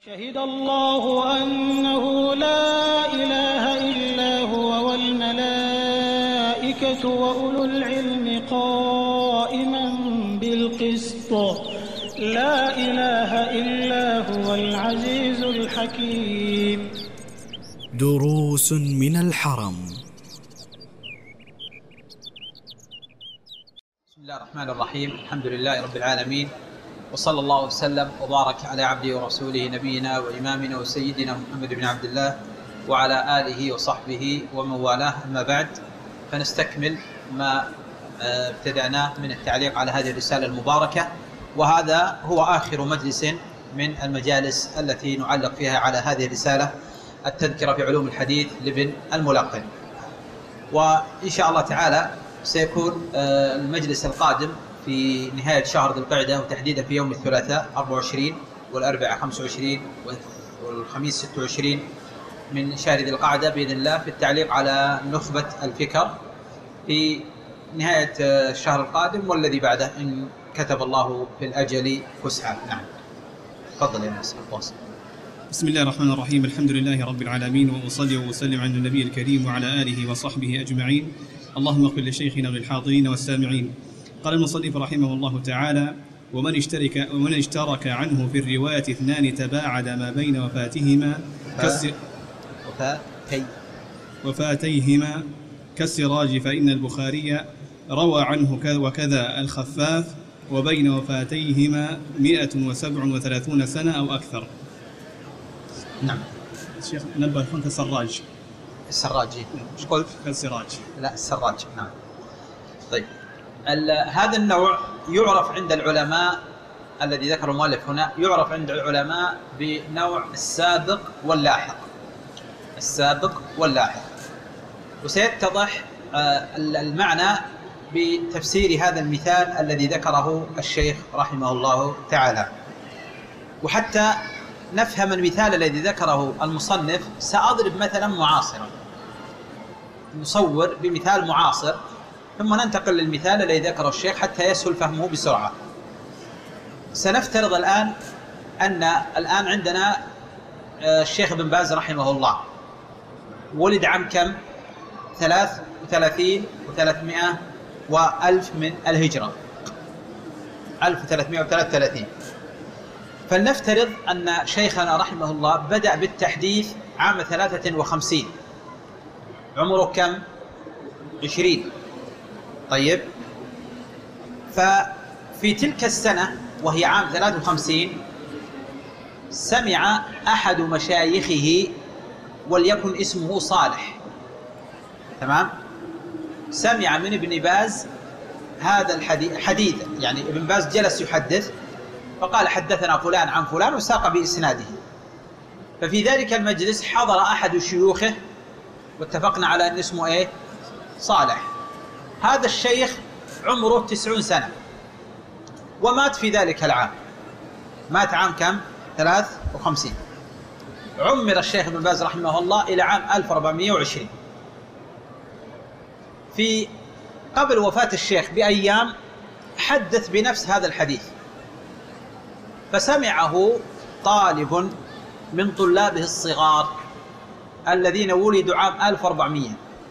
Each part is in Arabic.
شهد الله أنه لا إله إلا هو والملائكة وأولو العلم قائما بالقسط لا إله إلا هو العزيز الحكيم. دروس من الحرم. بسم الله الرحمن الرحيم. الحمد لله رب العالمين، وصلى الله وسلم وبارك على عبده ورسوله نبينا وإمامنا وسيدنا محمد بن عبد الله وعلى آله وصحبه ومن والاه. أما بعد، فنستكمل ما ابتدأناه من التعليق على هذه الرسالة المباركة، وهذا هو آخر مجلس من المجالس التي نعلق فيها على هذه الرسالة التذكرة في علوم الحديث لابن الملقن. وإن شاء الله تعالى سيكون المجلس القادم في نهاية شهر ذي القعدة، وتحديدا في يوم الثلاثاء 24 والأربعاء 25 والخميس 26 من شهر ذي القعدة بإذن الله، في التعليق على نخبة الفكر في نهاية الشهر القادم والذي بعده إن كتب الله في الأجل فسحا. نعم، تفضل يا ناس. بسم الله الرحمن الرحيم. الحمد لله رب العالمين، وأصلي وأسلم على النبي الكريم وعلى آله وصحبه أجمعين. اللهم اغفر لشيخنا وللحاضرين والسامعين. قال المصنف رحمه الله تعالى: ومن اشترك عنه في الرواية اثنان تباعد ما بين وفاتيهما كالسراج، فإن البخاري روى عنه وكذا الخفاف، وبين وفاتيهما 137 سنة أو أكثر. نعم. الشيخ نبه يكون كالسراج. السراج ايش قلت؟ كالسراج. لا، السراج. نعم. طيب، هذا النوع يعرف عند العلماء الذي ذكر المؤلف هنا، يعرف عند العلماء بنوع السابق واللاحق. السابق واللاحق، وسيتضح المعنى بتفسير هذا المثال الذي ذكره الشيخ رحمه الله تعالى. وحتى نفهم المثال الذي ذكره المصنف سأضرب مثلا معاصرا، نصور بمثال معاصر ثم ننتقل للمثال الذي ذكره الشيخ حتى يسهل فهمه بسرعة. سنفترض الآن أن الآن عندنا الشيخ ابن باز رحمه الله ولد عام كم؟ 33 و300 وألف من الهجرة، 1333. فلنفترض أن شيخنا رحمه الله بدأ بالتحديث عام 53. عمره كم؟ 20. طيب، ففي تلك السنة وهي عام 53 سمع أحد مشايخه وليكن اسمه صالح، تمام؟ سمع من ابن باز هذا الحديث، يعني ابن باز جلس يحدث فقال حدثنا فلان عن فلان وساق بإسناده. ففي ذلك المجلس حضر أحد شيوخه واتفقنا على أن اسمه إيه؟ صالح. هذا الشيخ عمره 90 سنة ومات في ذلك العام. مات عام كم؟ 53. عمر الشيخ ابن باز رحمه الله إلى عام 1420. في قبل وفاة الشيخ بأيام حدث بنفس هذا الحديث، فسمعه طالب من طلابه الصغار الذين ولدوا عام 1400،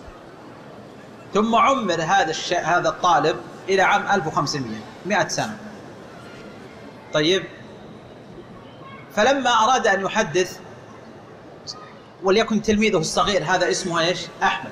ثم عمر هذا الطالب إلى عام 1500، 100 سنة. طيب، فلما أراد أن يحدث وليكن تلميذه الصغير هذا اسمه إيش؟ أحمد.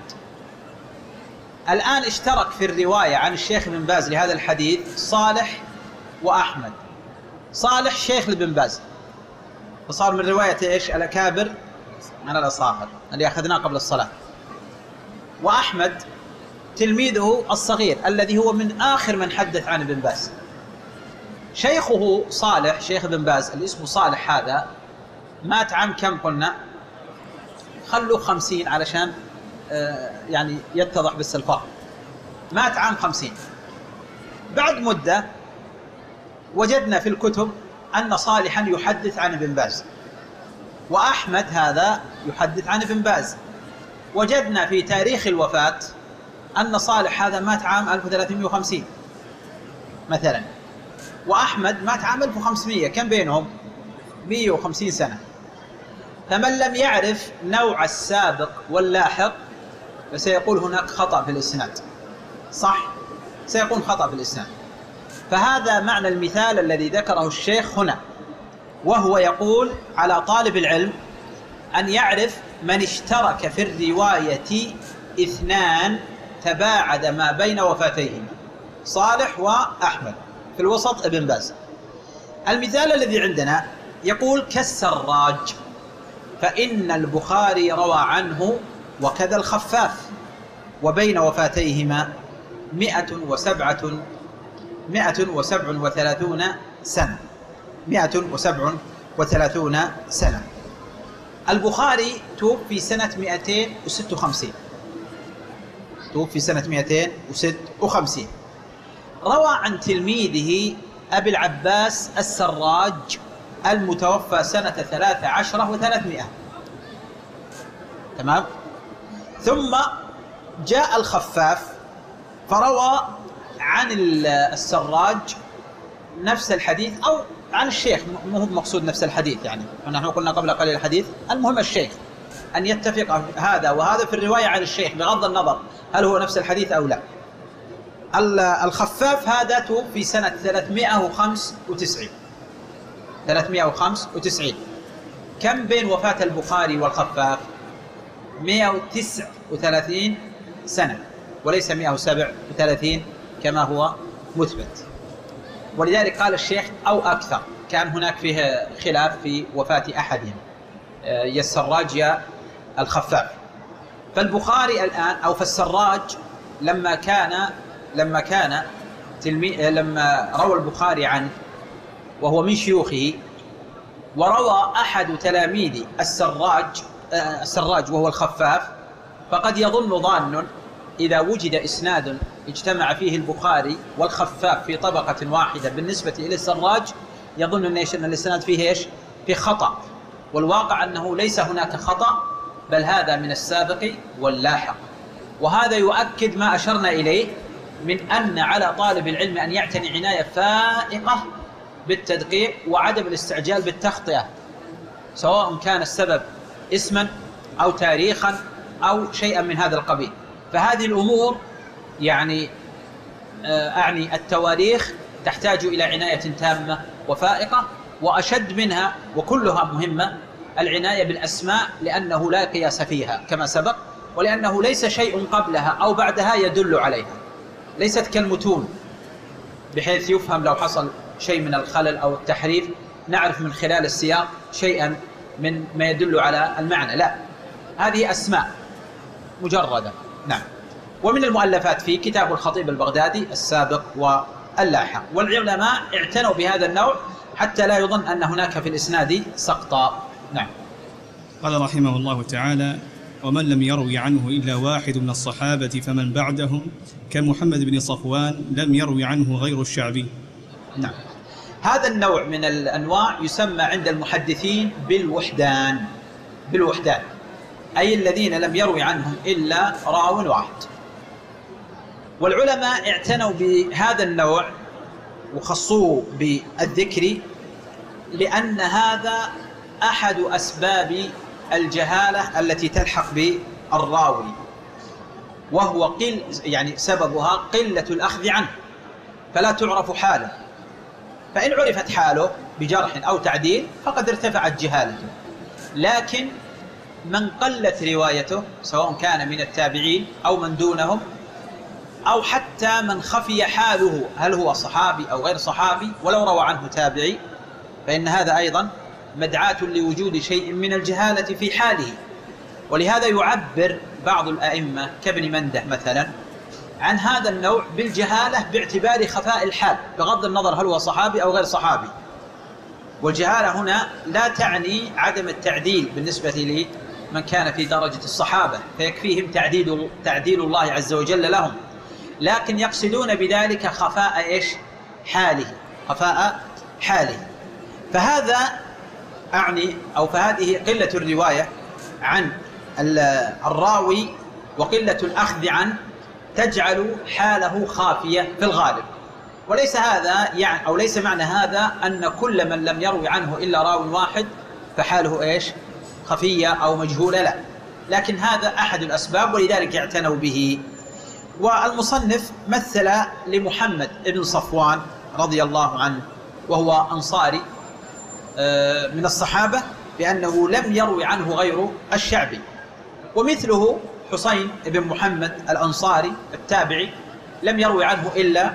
الآن اشترك في الرواية عن الشيخ ابن باز لهذا الحديث صالح وأحمد. صالح شيخ لابن باز، فصار من رواية إيش؟ الأكابر عن الأصاغر اللي أخذناه قبل الصلاة. وأحمد تلميذه الصغير الذي هو من آخر من حدث عن ابن باز. شيخه صالح، شيخ ابن باز اللي اسمه صالح هذا، مات عام كم قلنا؟ خلوا 50 علشان يعني يتضح بس الفرق. مات عام 50. بعد مدة وجدنا في الكتب أن صالحا يحدث عن ابن باز، وأحمد هذا يحدث عن ابن باز. وجدنا في تاريخ الوفاة أن صالح هذا مات عام 1350 مثلا، وأحمد مات عام 1500. كم بينهم؟ 150 سنة. فمن لم يعرف نوع السابق واللاحق فسيقول هناك خطأ في الإسناد، صح؟ سيكون خطأ في الإسناد. فهذا معنى المثال الذي ذكره الشيخ هنا، وهو يقول على طالب العلم أن يعرف من اشترك في الرواية 2 تباعد ما بين وفاتيهما، صالح وأحمد، في الوسط ابن باز. المثال الذي عندنا يقول كالسراج، فإن البخاري روى عنه وكذا الخفاف، وبين وفاتيهما 137 سنة. 137 سنة. البخاري توفي سنة 256. توفي سنة 256. روى عن تلميذه أبي العباس السراج المتوفى سنة 13 و300. تمام. ثم جاء الخفاف فروى عن السراج نفس الحديث، أو عن الشيخ، مو هو مقصود نفس الحديث، يعني نحن قلنا قبل قليل الحديث، المهم الشيخ أن يتفق هذا وهذا في الرواية عن الشيخ بغض النظر هل هو نفس الحديث أو لا. الخفاف هذا توفي سنة 395. 395. كم بين وفاة البخاري والخفاف؟ 139 سنة، وليس 137 كما هو مثبت. ولذلك قال الشيخ أو أكثر، كان هناك فيه خلاف في وفاة أحدهم، يا السراج يا الخفاف. فالبخاري الآن أو فالسراج لما روى البخاري عنه وهو من شيوخه، وروى أحد تلاميذ السراج وهو الخفاف، فقد يظن ظان إذا وجد إسناد اجتمع فيه البخاري والخفاف في طبقة واحدة بالنسبة إلى السراج، يظن أن الإسناد فيه في خطأ، والواقع أنه ليس هناك خطأ، بل هذا من السابق واللاحق. وهذا يؤكد ما أشرنا إليه من أن على طالب العلم أن يعتني عناية فائقة بالتدقيق وعدم الاستعجال بالتخطئة، سواء كان السبب اسما أو تاريخا أو شيئا من هذا القبيل. فهذه الأمور يعني أعني التواريخ تحتاج إلى عناية تامة وفائقة، وأشد منها وكلها مهمة العناية بالأسماء، لأنه لا قياس فيها كما سبق، ولأنه ليس شيء قبلها أو بعدها يدل عليها، ليست كالمتون بحيث يفهم لو حصل شيء من الخلل أو التحريف نعرف من خلال السياق شيئا من ما يدل على المعنى، لا، هذه أسماء مجردة. نعم. ومن المؤلفات في كتاب الخطيب البغدادي السابق واللاحق، والعلماء اعتنوا بهذا النوع حتى لا يظن أن هناك في الإسناد سقطا. نعم. قال رحمه الله تعالى: ومن لم يروي عنه إلا واحد من الصحابة فمن بعدهم كمحمد بن صفوان لم يروي عنه غير الشعبي. نعم. هذا النوع من الأنواع يسمى عند المحدثين بالوحدان. أي الذين لم يروي عنهم إلا راو واحد. والعلماء اعتنوا بهذا النوع وخصوه بالذكر لأن هذا أحد أسباب الجهالة التي تلحق بالراوي، وهو يعني سببها قلة الأخذ عنه، فلا تعرف حاله، فإن عرفت حاله بجرح أو تعديل فقد ارتفعت جهالته. لكن من قلت روايته سواء كان من التابعين أو من دونهم أو حتى من خفي حاله هل هو صحابي أو غير صحابي ولو روى عنه تابعي، فإن هذا أيضا مدعاة لوجود شيء من الجهالة في حاله. ولهذا يعبر بعض الأئمة كابن منده مثلا عن هذا النوع بالجهالة باعتبار خفاء الحال بغض النظر هل هو صحابي أو غير صحابي. والجهالة هنا لا تعني عدم التعديل بالنسبة لمن كان في درجة الصحابة فيكفيهم تعديل الله عز وجل لهم، لكن يقصدون بذلك خفاء حاله. فهذا أعني أو فهذه قلة الرواية عن الراوي وقلة الأخذ عنه تجعل حاله خافية في الغالب، وليس هذا يعني أو ليس معنى هذا أن كل من لم يروي عنه إلا راو واحد فحاله إيش؟ خفية أو مجهولة، لا، لكن هذا أحد الأسباب ولذلك اعتنوا به. والمصنف مثل لمحمد بن صفوان رضي الله عنه وهو أنصاري من الصحابة بأنه لم يروي عنه غير الشعبي، ومثله حسين بن محمد الأنصاري التابعي لم يروي عنه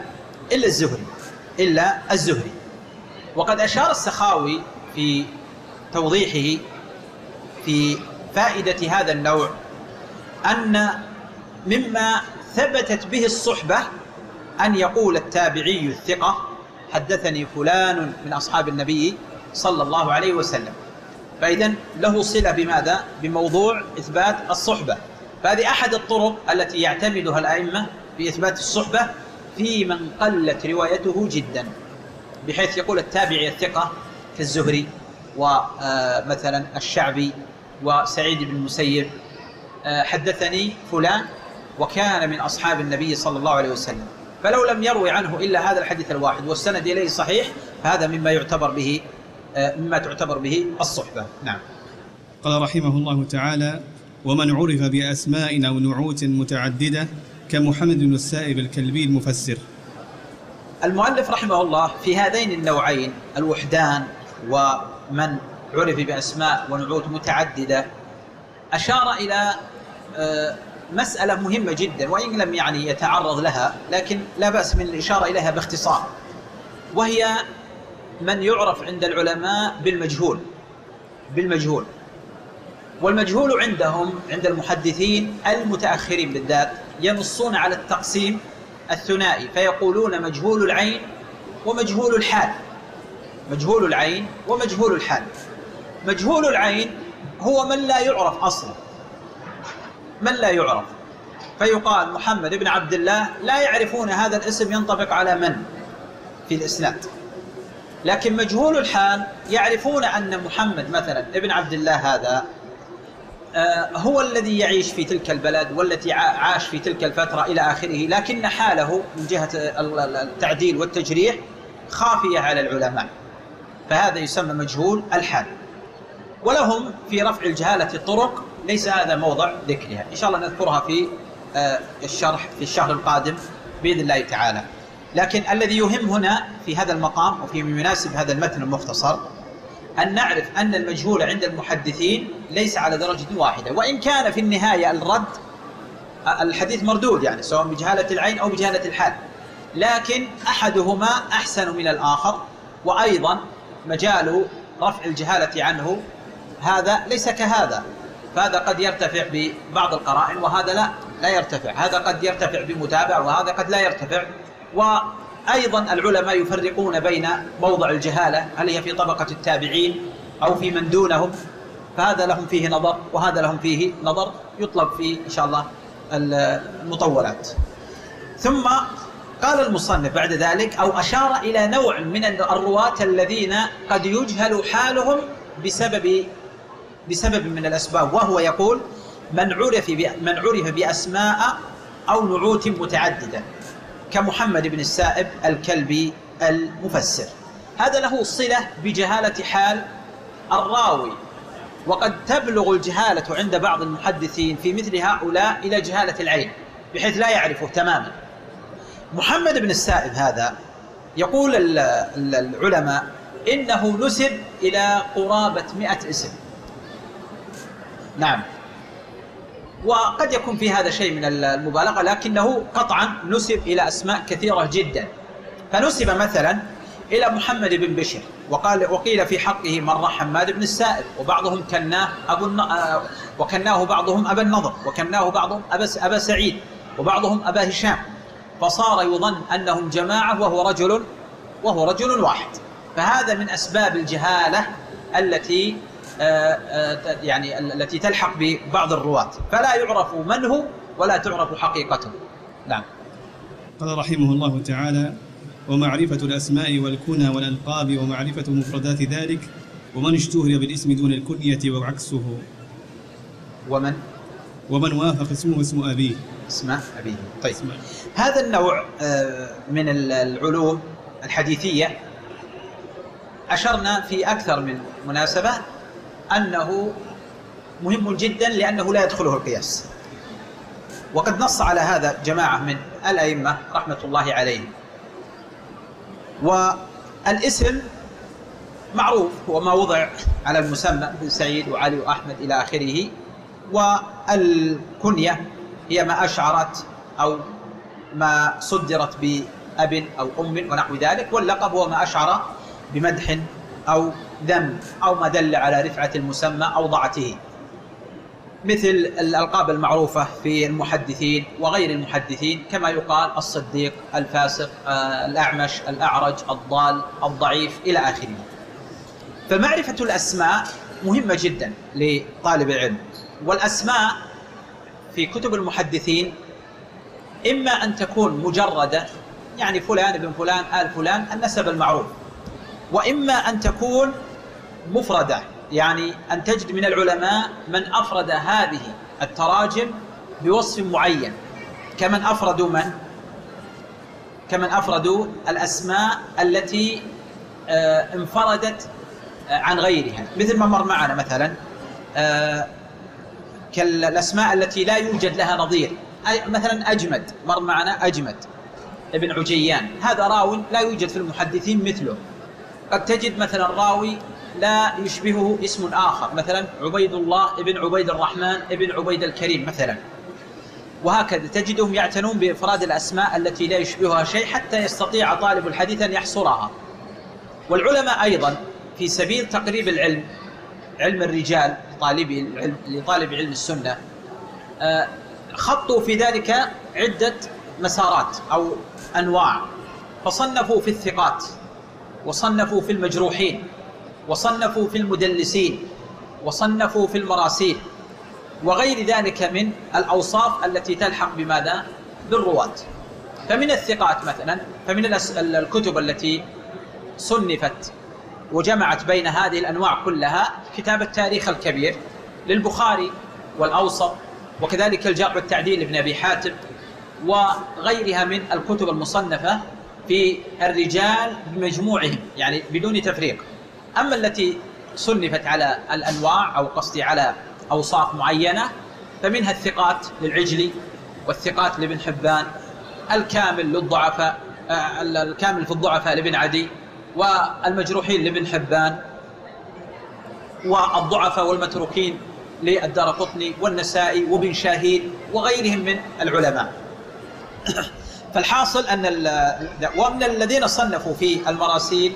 إلا الزهري. وقد أشار السخاوي في توضيحه في فائدة هذا النوع أن مما ثبتت به الصحبة أن يقول التابعي الثقة حدثني فلان من أصحاب النبي صلى الله عليه وسلم، فإذن له صلة بماذا؟ بموضوع إثبات الصحبة. فهذه أحد الطرق التي يعتمدها الأئمة بإثبات الصحبة في من قلت روايته جدا، بحيث يقول التابعي الثقة كالزهري ومثلا الشعبي وسعيد بن المسيب حدثني فلان وكان من أصحاب النبي صلى الله عليه وسلم، فلو لم يروي عنه إلا هذا الحديث الواحد والسند إليه صحيح فهذا مما تعتبر به الصحبة. نعم. قال رحمه الله تعالى: ومن عرف بأسماء أو نعوت متعددة كمحمد بن السائب الكلبي المفسر. المؤلف رحمه الله في هذين النوعين الوحدان ومن عرف بأسماء ونعوت متعددة أشار إلى مسألة مهمة جدا، وإن لم يعني يتعرض لها لكن لا بأس من الإشارة إليها باختصار، وهي من يعرف عند العلماء بالمجهول. والمجهول عندهم عند المحدثين المتأخرين بالذات ينصون على التقسيم الثنائي، فيقولون مجهول العين ومجهول الحال. مجهول العين هو من لا يعرف أصلا، فيقال محمد بن عبد الله لا يعرفون هذا الاسم ينطبق على من في الإسناد، لكن مجهول الحال يعرفون أن محمد مثلا ابن عبد الله هذا هو الذي يعيش في تلك البلد والتي عاش في تلك الفترة إلى آخره، لكن حاله من جهة التعديل والتجريح خافية على العلماء، فهذا يسمى مجهول الحال. ولهم في رفع الجهالة طرق ليس هذا موضع ذكرها، إن شاء الله نذكرها في الشرح في الشهر القادم بإذن الله تعالى. لكن الذي يهم هنا في هذا المقام وفي مناسب هذا المتن المختصر أن نعرف أن المجهول عند المحدثين ليس على درجة واحدة، وإن كان في النهاية الحديث مردود يعني سواء بجهالة العين أو بجهالة الحال، لكن أحدهما أحسن من الآخر، وأيضا مجال رفع الجهالة عنه هذا ليس كهذا، فهذا قد يرتفع ببعض القرائن وهذا لا يرتفع، هذا قد يرتفع بمتابع وهذا قد لا يرتفع. وأيضا العلماء يفرقون بين موضع الجهالة هل هي في طبقة التابعين أو في من دونهم، فهذا لهم فيه نظر وهذا لهم فيه نظر يطلب فيه إن شاء الله المطولات. ثم قال المصنف بعد ذلك أو أشار إلى نوع من الرواة الذين قد يجهل حالهم بسبب من الأسباب، وهو يقول من عرف بأسماء أو نعوت متعددة كمحمد بن السائب الكلبي المفسر. هذا له صلة بجهالة حال الراوي، وقد تبلغ الجهالة عند بعض المحدثين في مثل هؤلاء إلى جهالة العين بحيث لا يعرفه تماما. محمد بن السائب هذا يقول العلماء إنه نسب إلى قرابة 100 اسم. نعم، وقد يكون في هذا شيء من المبالغة، لكنه قطعا نسب إلى أسماء كثيرة جدا. فنسب مثلا إلى محمد بن بشر وقيل في حقه مرة حماد بن السائب، وبعضهم وكناه بعضهم أبا النضر، وكناه بعضهم أبا سعيد، وبعضهم أبا هشام، فصار يظن أنهم جماعة وهو رجل واحد. فهذا من أسباب الجهالة التي تلحق ببعض الرواة، فلا يعرف من هو ولا تعرف حقيقته. نعم. قال رحمه الله تعالى: ومعرفة الأسماء والكنى والألقاب ومعرفة مفردات ذلك ومن اشتهر بالاسم دون الكنية وعكسه. ومن وافق اسمه اسم أبيه. اسمه أبيه. طيب هذا النوع من العلوم الحديثية أشرنا في أكثر من مناسبة أنه مهم جدا لأنه لا يدخله القياس، وقد نص على هذا جماعة من الأئمة رحمة الله عليهم. والاسم معروف هو ما وضع على المسمى بن سعيد وعلي وأحمد إلى آخره، والكنية هي ما أشعرت أو ما صدرت بأب أو أم ونحو ذلك، واللقب هو ما أشعر بمدح أو ذم أو ما دل على رفعة المسمى أو ضعته، مثل الألقاب المعروفة في المحدثين وغير المحدثين، كما يقال الصديق، الفاسق، الأعمش، الأعرج، الضال، الضعيف إلى آخره. فمعرفة الأسماء مهمة جدا لطالب العلم. والأسماء في كتب المحدثين إما أن تكون مجردة، يعني فلان ابن فلان آل فلان النسب المعروف، وإما أن تكون مفردة، يعني أن تجد من العلماء من أفرد هذه التراجم بوصف معين، كمن أفردوا الأسماء التي انفردت عن غيرها، مثل ما مر معنا مثلا كالأسماء التي لا يوجد لها نظير، مثلا أجمد مر معنا، أجمد ابن عجيان، هذا راوي لا يوجد في المحدثين مثله. قد تجد مثلا راوي لا يشبهه اسم آخر، مثلا عبيد الله ابن عبيد الرحمن ابن عبيد الكريم مثلا، وهكذا تجدهم يعتنون بإفراد الأسماء التي لا يشبهها شيء حتى يستطيع طالب الحديث أن يحصرها. والعلماء أيضا في سبيل تقريب العلم، علم الرجال لطالب علم السنة، خطوا في ذلك عدة مسارات أو أنواع، فصنفوا في الثقات، وصنفوا في المجروحين، وصنفوا في المدلسين، وصنفوا في المراسيل، وغير ذلك من الأوصاف التي تلحق بماذا؟ بالرواة. فمن الثقات مثلا، فمن الكتب التي صنفت وجمعت بين هذه الأنواع كلها كتاب التاريخ الكبير للبخاري والأوسط، وكذلك الجرح والتعديل لابن أبي حاتم، وغيرها من الكتب المصنفة في الرجال بمجموعهم، يعني بدون تفريق. أما التي صنفت على الأنواع أو قصدي على أوصاف معينة، فمنها الثقات للعجلي، والثقات لابن حبان، الكامل للضعفاء، الكامل في الضعفاء لابن عدي، والمجروحين لابن حبان، والضعفاء والمتروكين للدارقطني والنسائي وابن شاهين وغيرهم من العلماء. فالحاصل أن ومن الذين صنفوا في المراسيل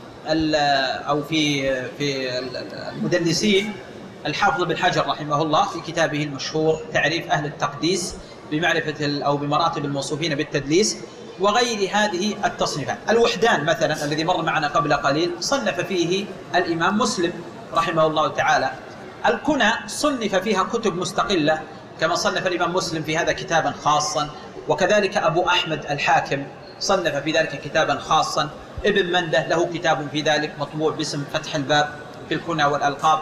أو في المدلسين الحافظ بن حجر رحمه الله في كتابه المشهور تعريف أهل التقديس بمعرفة أو بمراتب الموصوفين بالتدليس، وغير هذه التصنيفات. الوحدان مثلا الذي مر معنا قبل قليل صنف فيه الإمام مسلم رحمه الله تعالى. الكنى صنف فيها كتب مستقلة، كما صنف الإمام مسلم في هذا كتابا خاصا، وكذلك أبو أحمد الحاكم صنف في ذلك كتابا خاصا، ابن منده له كتاب في ذلك مطبوع باسم فتح الباب في الكنى والألقاب.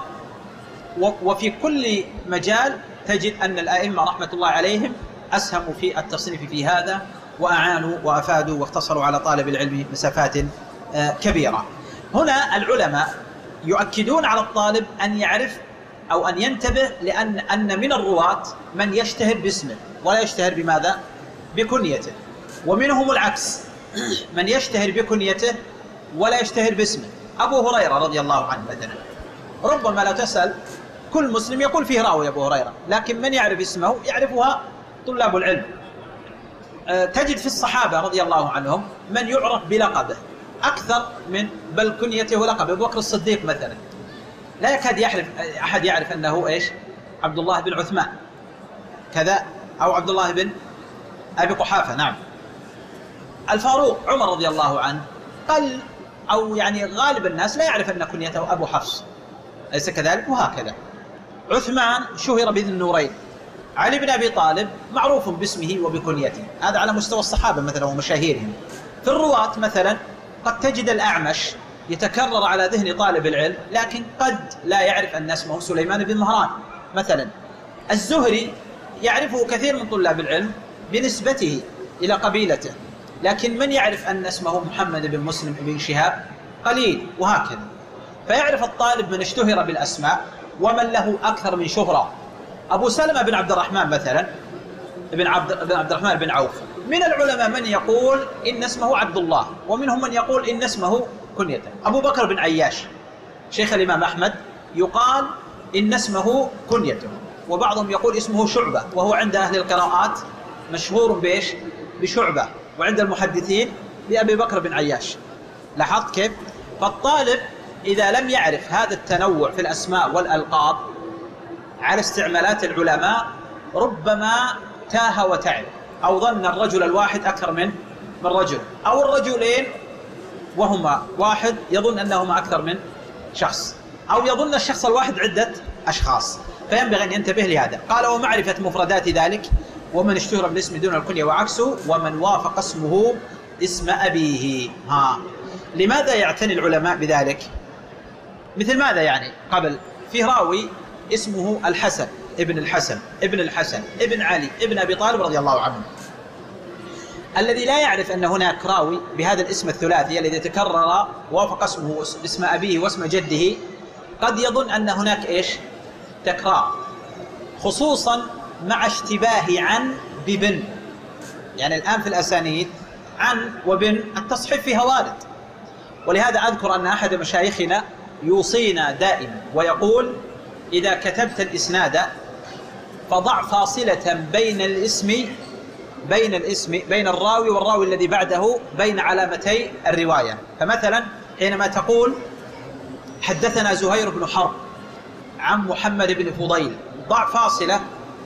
وفي كل مجال تجد أن الأئمة رحمة الله عليهم أسهموا في التصنيف في هذا، وأعانوا وأفادوا واختصروا على طالب العلم مسافات كبيرة. هنا العلماء يؤكدون على الطالب أن يعرف أو أن ينتبه، لأن من الرواة من يشتهر باسمه ولا يشتهر بماذا؟ بكنيته، ومنهم العكس، من يشتهر بكنيته ولا يشتهر باسمه. أبو هريرة رضي الله عنه مثلا، ربما لو تسأل كل مسلم يقول فيه راوي أبو هريرة، لكن من يعرف اسمه يعرفها طلاب العلم. تجد في الصحابة رضي الله عنهم من يعرف بلقبه أكثر من بل كنيته ولقبه. أبو بكر الصديق مثلا لا يكاد أحد يعرف أنه إيش؟ عبد الله بن عثمان كذا، أو عبد الله بن أبي قحافة. نعم. الفاروق عمر رضي الله عنه قل أو يعني غالب الناس لا يعرف أن كنيته أبو حفص، أليس كذلك؟ وهكذا. عثمان شهر بذي النورين. علي بن أبي طالب معروف باسمه وبكنيته، هذا على مستوى الصحابة مثلا ومشاهيرهم. في الرواة مثلا قد تجد الأعمش يتكرر على ذهن طالب العلم، لكن قد لا يعرف أن اسمه سليمان بن مهران مثلا. الزهري يعرفه كثير من طلاب العلم بنسبته إلى قبيلته، لكن من يعرف أن اسمه محمد بن مسلم بن شهاب قليل، وهكذا. فيعرف الطالب من اشتهر بالأسماء ومن له أكثر من شهرة. أبو سلمة بن عبد الرحمن مثلا بن عبد الرحمن بن عوف، من العلماء من يقول إن اسمه عبد الله، ومنهم من يقول إن اسمه كنيته. أبو بكر بن عياش شيخ الإمام أحمد يقال إن اسمه كنيته، وبعضهم يقول اسمه شعبة، وهو عند أهل القراءات مشهور بإيش؟ بشعبة، وعند المحدثين بأبي بكر بن عياش. لاحظت كيف؟ فالطالب إذا لم يعرف هذا التنوع في الأسماء والألقاب على استعمالات العلماء ربما تاه وتعب، أو ظن الرجل الواحد أكثر من رجل، أو الرجلين وهما واحد يظن أنهما أكثر من شخص، أو يظن الشخص الواحد عدة أشخاص. فينبغي أن ينتبه لهذا. قال: ومعرفة مفردات ذلك ومن اشتهر بالاسم دون الكنية وعكسه ومن وافق اسمه اسم أبيه. لماذا يعتني العلماء بذلك؟ مثل ماذا يعني؟ قبل فيه راوي اسمه الحسن ابن الحسن ابن الحسن ابن علي ابن أبي طالب رضي الله عنه. الذي لا يعرف أن هناك راوي بهذا الاسم الثلاثي الذي تكرر وافق اسمه اسم أبيه واسم جده قد يظن أن هناك إيش؟ تكرار، خصوصا مع اشتباه عن ببن. يعني الآن في الأسانيد عن وبن التصحيف فيها وارد، ولهذا أذكر أن أحد مشايخنا يوصينا دائما ويقول: إذا كتبت الإسناد فضع فاصلة بين الراوي والراوي الذي بعده بين علامتي الرواية. فمثلا حينما تقول حدثنا زهير بن حرب عن محمد بن فضيل، ضع فاصلة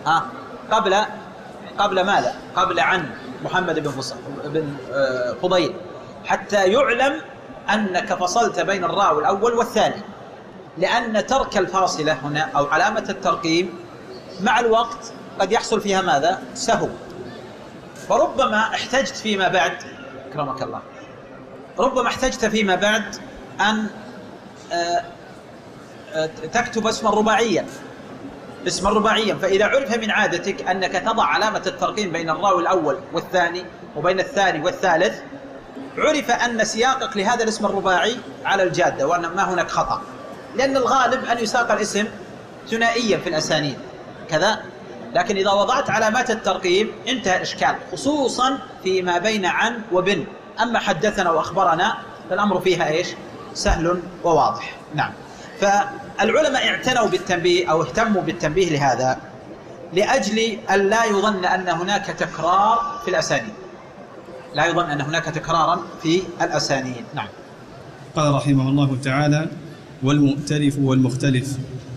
قبل ماذا؟ قبل عن محمد بن فضيل، حتى يعلم أنك فصلت بين الراوي الأول والثاني، لأن ترك الفاصلة هنا أو علامة الترقيم مع الوقت قد يحصل فيها ماذا؟ سهو. فربما احتجت فيما بعد، أكرمك الله، ربما احتجت فيما بعد أن تكتب اسما رباعيا، فإذا عرف من عادتك أنك تضع علامة الترقيم بين الراوي الأول والثاني وبين الثاني والثالث، عرف أن سياقك لهذا الاسم الرباعي على الجادة، وأن ما هناك خطأ، لأن الغالب أن يساق الاسم ثنائيا في الأسانيد كذا. لكن إذا وضعت علامات الترقيم انتهى الإشكال، خصوصا فيما بين عن وبن. أما حدثنا وأخبرنا فالأمر فيها إيش؟ سهل وواضح. نعم. فالعلماء اعتنوا بالتنبيه أو اهتموا بالتنبيه لهذا لأجل أن لا يظن أن هناك تكرار في الأسانيد، لا يظن أن هناك تكرارا في الأسانيد. نعم. قال رحمه الله تعالى: والمؤتلف والمختلف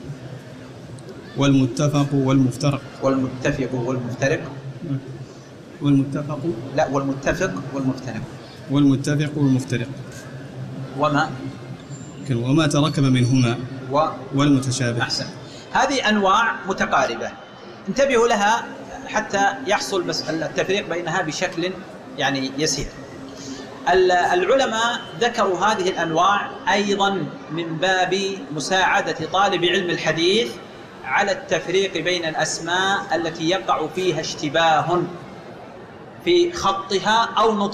والمتفق والمفترق. والمتفق والمفترق. والمتفق لا، والمتفق والمفترق. والمتفق والمفترق وما تركب منهما والمتشابه. أحسن. هذه أنواع متقاربة، انتبهوا لها حتى يحصل بس التفريق بينها بشكل يعني يسير. العلماء ذكروا هذه الأنواع أيضا من باب مساعدة طالب علم الحديث على التفريق بين الأسماء التي يقع فيها اشتباه في خطها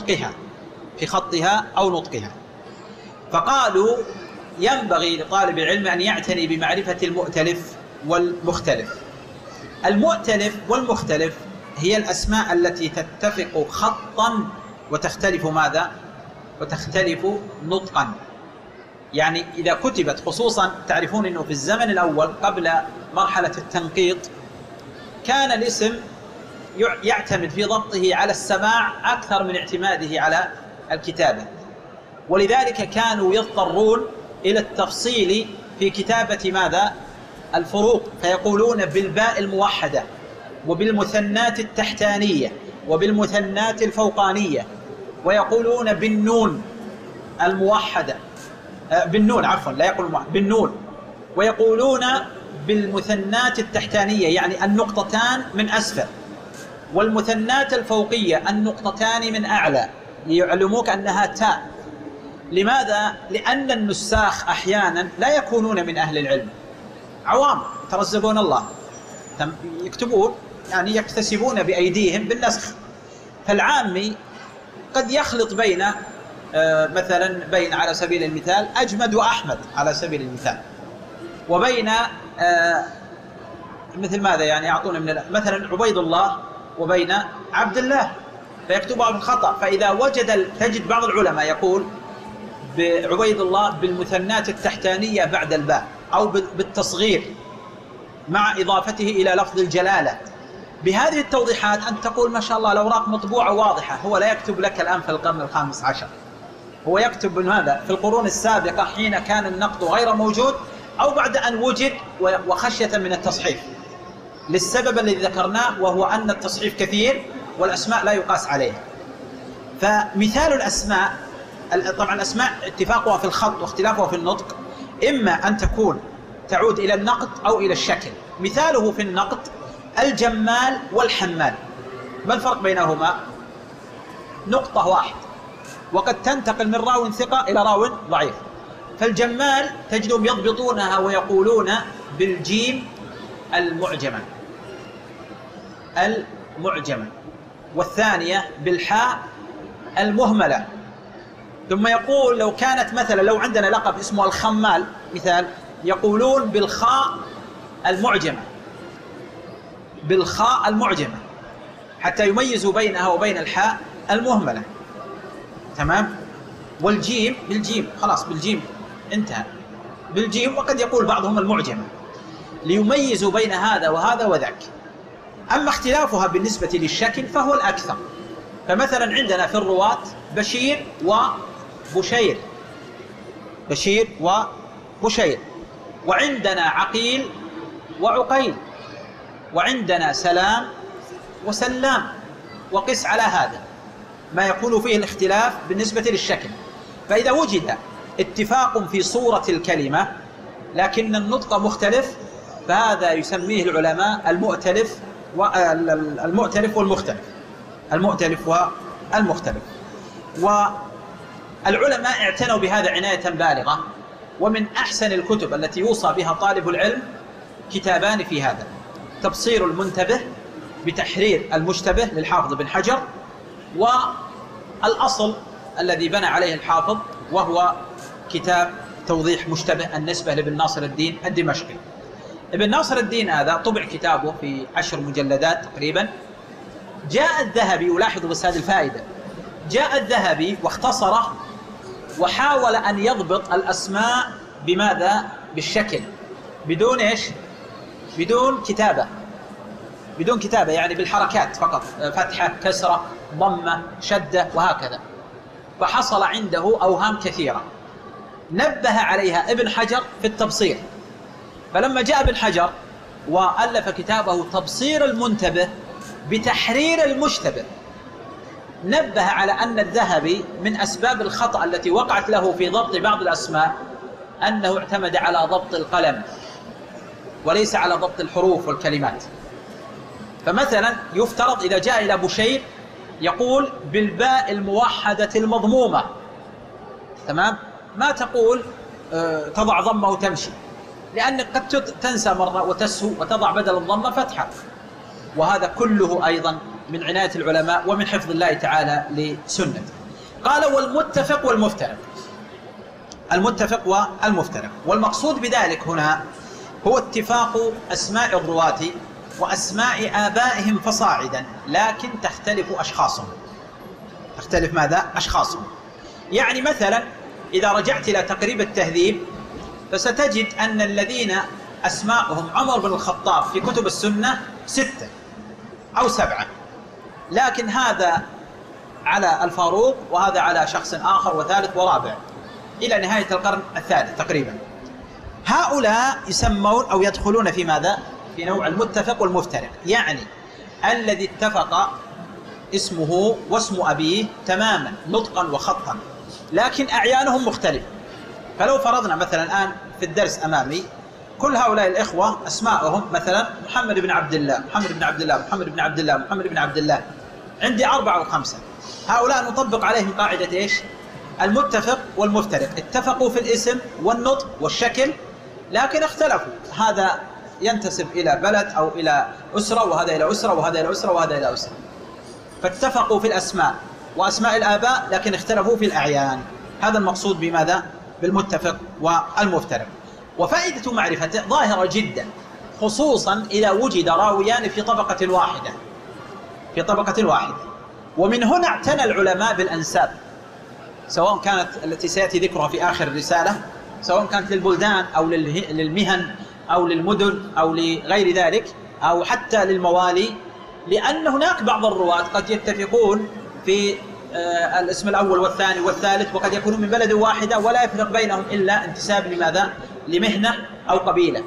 أو نطقها. فقالوا ينبغي لطالب العلم أن يعتني بمعرفة المؤتلف والمختلف. المؤتلف والمختلف هي الأسماء التي تتفق خطا وتختلف ماذا؟ وتختلف نطقا. يعني إذا كتبت، خصوصا تعرفون أنه في الزمن الأول قبل مرحلة التنقيط كان الاسم يعتمد في ضبطه على السماع أكثر من اعتماده على الكتابة، ولذلك كانوا يضطرون إلى التفصيل في كتابة ماذا؟ الفروق، فيقولون بالباء الموحدة وبالمثنات التحتانية وبالمثنات الفوقانية، ويقولون بالنون الموحدة، بالنون عفوا، لا يقول بالنون، ويقولون بالمثنات التحتانية يعني النقطتان من أسفل، والمثنات الفوقية النقطتان من أعلى، ليعلموك أنها تاء. لماذا؟ لأن النساخ أحيانا لا يكونون من أهل العلم، عوام يترزقون الله، يكتبون يعني يكتسبون بأيديهم بالنسخ. فالعامي قد يخلط بين مثلا بين على سبيل المثال أجمد وأحمد على سبيل المثال، وبين مثل ماذا يعني يعطون من مثلا عبيد الله وبين عبد الله، فيكتبها بالخطأ. فإذا تجد بعض العلماء يقول بعبيد الله بالمثنات التحتانية بعد الباء أو بالتصغير مع إضافته إلى لفظ الجلالة. بهذه التوضيحات أنت تقول ما شاء الله الأوراق مطبوعة واضحة. هو لا يكتب لك الآن في القرن ال15، هو يكتب من هذا في القرون السابقة حين كان النقد غير موجود، أو بعد أن وجد وخشية من التصحيف للسبب الذي ذكرناه، وهو أن التصحيف كثير والأسماء لا يقاس عليها. فمثال الأسماء، طبعا الأسماء اتفاقها في الخط واختلافها في النطق إما أن تكون تعود إلى النقد أو إلى الشكل. مثاله في النقد الجمال والحمال، ما الفرق بينهما؟ نقطة واحد، وقد تنتقل من راو ثقة إلى راو ضعيف. فالجمال تجدهم يضبطونها ويقولون بالجيم المعجمة والثانية بالحاء المهملة. ثم يقول لو كانت مثلا لو عندنا لقب اسمه الخمال مثال، يقولون بالخاء المعجمة حتى يميزوا بينها وبين الحاء المهملة. تمام. والجيم بالجيم، خلاص بالجيم انتهى بالجيم. وقد يقول بعضهم المعجمة ليميزوا بين هذا وهذا وذاك. أما اختلافها بالنسبة للشكل فهو الأكثر. فمثلا عندنا في الرواة بشير وبشير، وعندنا عقيل وعقيل، وعندنا سلام وسلام. وقس على هذا ما يكون فيه الاختلاف بالنسبة للشكل. فإذا وجد اتفاق في صورة الكلمة لكن النطق مختلف، فهذا يسميه العلماء المؤتلف والمختلف. والعلماء اعتنوا بهذا عناية بالغة. ومن أحسن الكتب التي يوصى بها طالب العلم كتابان في هذا: تبصير المنتبه بتحرير المشتبه للحافظ بن حجر، والأصل الذي بنى عليه الحافظ وهو كتاب توضيح مشتبه النسبة لابن ناصر الدين الدمشقي. ابن ناصر الدين هذا طبع كتابه في 10 مجلدات تقريبا. جاء الذهبي، ولاحظوا بس هذه الفائدة، جاء الذهبي واختصره وحاول أن يضبط الأسماء بماذا؟ بالشكل، بدون إيش؟ بدون كتابة، يعني بالحركات فقط، فتحة كسرة ضمة شدة وهكذا. فحصل عنده أوهام كثيرة نبه عليها ابن حجر في التبصير. فلما جاء ابن حجر وألف كتابه تبصير المنتبه بتحرير المشتبه، نبه على أن الذهبي من أسباب الخطأ التي وقعت له في ضبط بعض الأسماء أنه اعتمد على ضبط القلم وليس على ضبط الحروف والكلمات. فمثلا يفترض إذا جاء إلى بشير يقول بالباء الموحدة المضمومة، تمام؟ ما تقول تضع ضمة وتمشي، لأنك قد تنسى مرة وتسهو وتضع بدل الضمة فتحة. وهذا كله أيضا من عناية العلماء ومن حفظ الله تعالى لسنته. قال والمتفق والمفترق. والمقصود بذلك هنا هو اتفاق أسماء الرواة وأسماء آبائهم فصاعدا، لكن تختلف أشخاصهم. يعني مثلا إذا رجعت إلى تقريب التهذيب فستجد أن الذين أسماءهم عمر بن الخطاب في كتب السنة 6 أو 7، لكن هذا على الفاروق وهذا على شخص آخر وثالث ورابع إلى نهاية القرن الثالث تقريبا. هؤلاء يسمون أو يدخلون في ماذا؟ في نوع المتفق والمفترق، يعني الذي اتفق اسمه واسم أبيه تماما نطقا وخطا، لكن أعيانهم مختلفة. فلو فرضنا مثلا الآن في الدرس أمامي كل هؤلاء الإخوة أسماءهم مثلا محمد بن عبد الله، محمد بن عبد الله، عندي 4 أو 5. هؤلاء نطبق عليهم قاعدة إيش؟ المتفق والمفترق. اتفقوا في الاسم والنطق والشكل، لكن اختلفوا. هذا ينتسب إلى بلد أو إلى أسرة، وهذا إلى أسرة، وهذا إلى أسرة، وهذا إلى أسرة، فاتفقوا في الأسماء وأسماء الآباء لكن اختلفوا في الأعيان. هذا المقصود بماذا؟ بالمتفق والمفترق. وفائدة معرفته ظاهرة جدا، خصوصا إذا وجد راويان في طبقة واحدة. ومن هنا اعتنى العلماء بالأنساب، سواء كانت التي سيأتي ذكرها في آخر الرسالة، سواء كانت للبلدان أو للمهن أو للمدن أو لغير ذلك أو حتى للموالي، لأن هناك بعض الرواة قد يتفقون في الاسم الأول والثاني والثالث، وقد يكونوا من بلد واحدة ولا يفرق بينهم إلا انتساب لماذا؟ لمهنة أو قبيلة.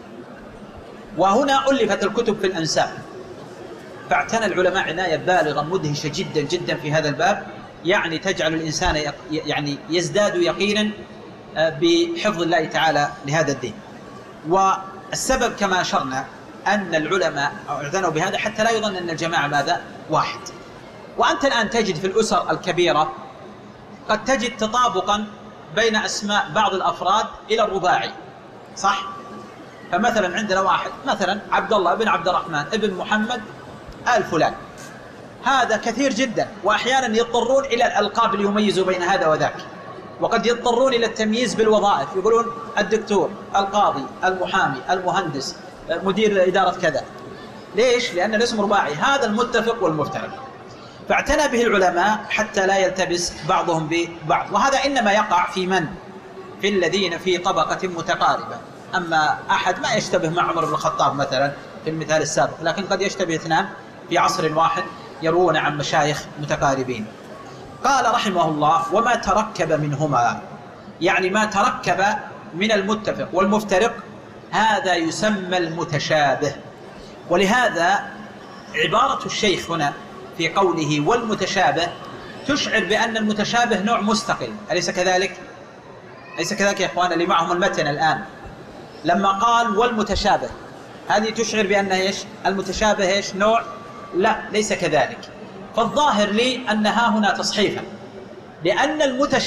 وهنا ألفت الكتب في الأنساب، فاعتنى العلماء عناية بالغة مدهشة جدا جدا في هذا الباب، يعني تجعل الإنسان يعني يزداد يقينا بحفظ الله تعالى لهذا الدين. والسبب كما أشرنا أن العلماء اعتنوا بهذا حتى لا يظن أن الجماعة ماذا؟ واحد. وأنت الآن تجد في الأسر الكبيرة قد تجد تطابقا بين أسماء بعض الأفراد إلى الرباعي، صح؟ فمثلا عندنا واحد مثلا عبد الله بن عبد الرحمن ابن محمد آل فلان، هذا كثير جدا، وأحيانا يضطرون إلى الألقاب ليميزوا بين هذا وذاك، وقد يضطرون إلى التمييز بالوظائف، يقولون الدكتور، القاضي، المحامي، المهندس، مدير إدارة كذا. ليش؟ لأن الاسم رباعي، هذا المتفق والمفترق. فاعتنى به العلماء حتى لا يلتبس بعضهم ببعض. وهذا إنما يقع في الذين في طبقة متقاربة. أما أحد ما يشتبه مع عمر بن الخطاب مثلا في المثال السابق، لكن قد يشتبه اثنان في عصر واحد يروون عن مشايخ متقاربين. قال رحمه الله: وما تركب منهما، يعني ما تركب من المتفق والمفترق، هذا يسمى المتشابه. ولهذا عبارة الشيخ هنا في قوله والمتشابه تشعر بأن المتشابه نوع مستقل، أليس كذلك؟ أليس كذلك يا إخوان اللي معهم المتن الآن؟ لما قال والمتشابه، هذه تشعر بأن إيش؟ المتشابه إيش؟ نوع؟ لا، ليس كذلك. فالظاهر لي أنها هنا تصحيفا، لأن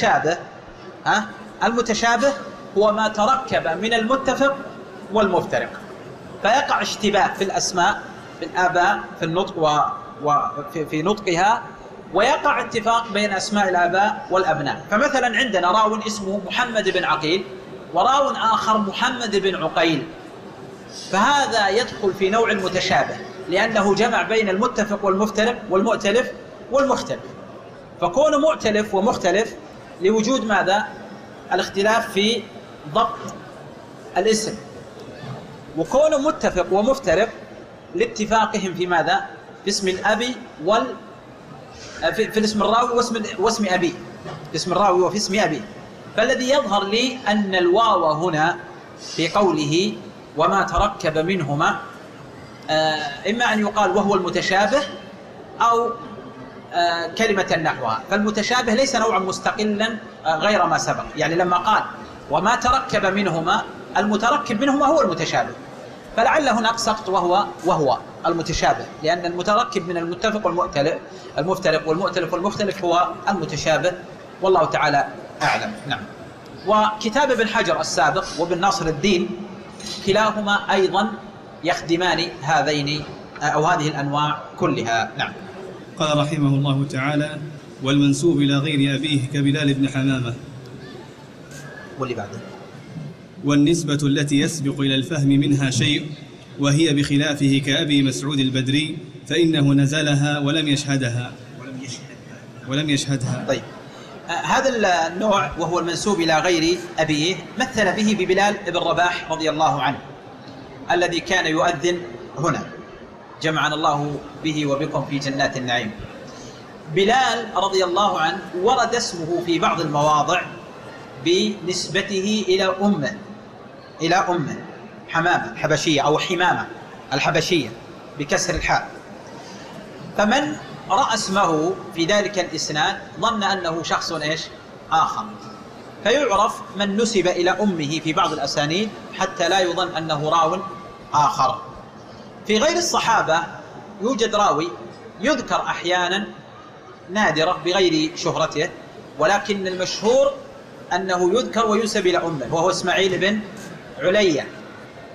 المتشابه هو ما تركب من المتفق والمفترق، فيقع اشتباه في الأسماء، في الآباء، في النطق وفي نطقها، ويقع اتفاق بين أسماء الآباء والأبناء. فمثلا عندنا راو اسمه محمد بن عقيل، وراو آخر محمد بن عقيل، فهذا يدخل في نوع المتشابه، لأنه جمع بين المتفق والمفترق والمؤتلف والمختلف. فكونه مؤتلف ومختلف لوجود ماذا؟ الاختلاف في ضبط الاسم، وكونه متفق ومفترق لاتفاقهم في ماذا؟ في اسم الأب في اسم الراوي واسم أبي، في اسم الراوي وفي اسم أبي. فالذي يظهر لي أن الواو هنا في قوله وما تركب منهما إما أن يقال وهو المتشابه أو كلمة نحوها. فالمتشابه ليس نوعا مستقلا غير ما سبق، يعني لما قال وما تركب منهما، المتركب منهما هو المتشابه، فلعل هناك سقط وهو المتشابه، لأن المتركب من المتفق المفترق والمؤتلف والمختلف هو المتشابه، والله تعالى أعلم. نعم. وكتاب ابن حجر السابق وابن ناصر الدين كلاهما أيضا يخدمان هذين أو هذه الأنواع كلها. نعم. قال رحمه الله تعالى: والمنسوب إلى غير أبيه كبلال بن حمامة. واللي بعده: والنسبة التي يسبق إلى الفهم منها شيء، وهي بخلافه كأبي مسعود البدري، فإنه نزلها ولم يشهدها. طيب، هذا النوع وهو المنسوب إلى غير أبيه مثل به ببلال بن رباح رضي الله عنه، الذي كان يؤذن هنا، جمعنا الله به وبكم في جنات النعيم. بلال رضي الله عنه ورد اسمه في بعض المواضع بنسبته إلى أمه حمامة الحبشية أو حمامة الحبشية بكسر الحاء. فمن رأى اسمه في ذلك الإسناد ظن أنه شخص آخر، فيعرف من نسب إلى أمه في بعض الأسانيد حتى لا يظن أنه راو آخر. في غير الصحابة يوجد راوي يذكر أحيانا نادرة بغير شهرته، ولكن المشهور أنه يذكر وينسب إلى أمه، وهو إسماعيل بن علية.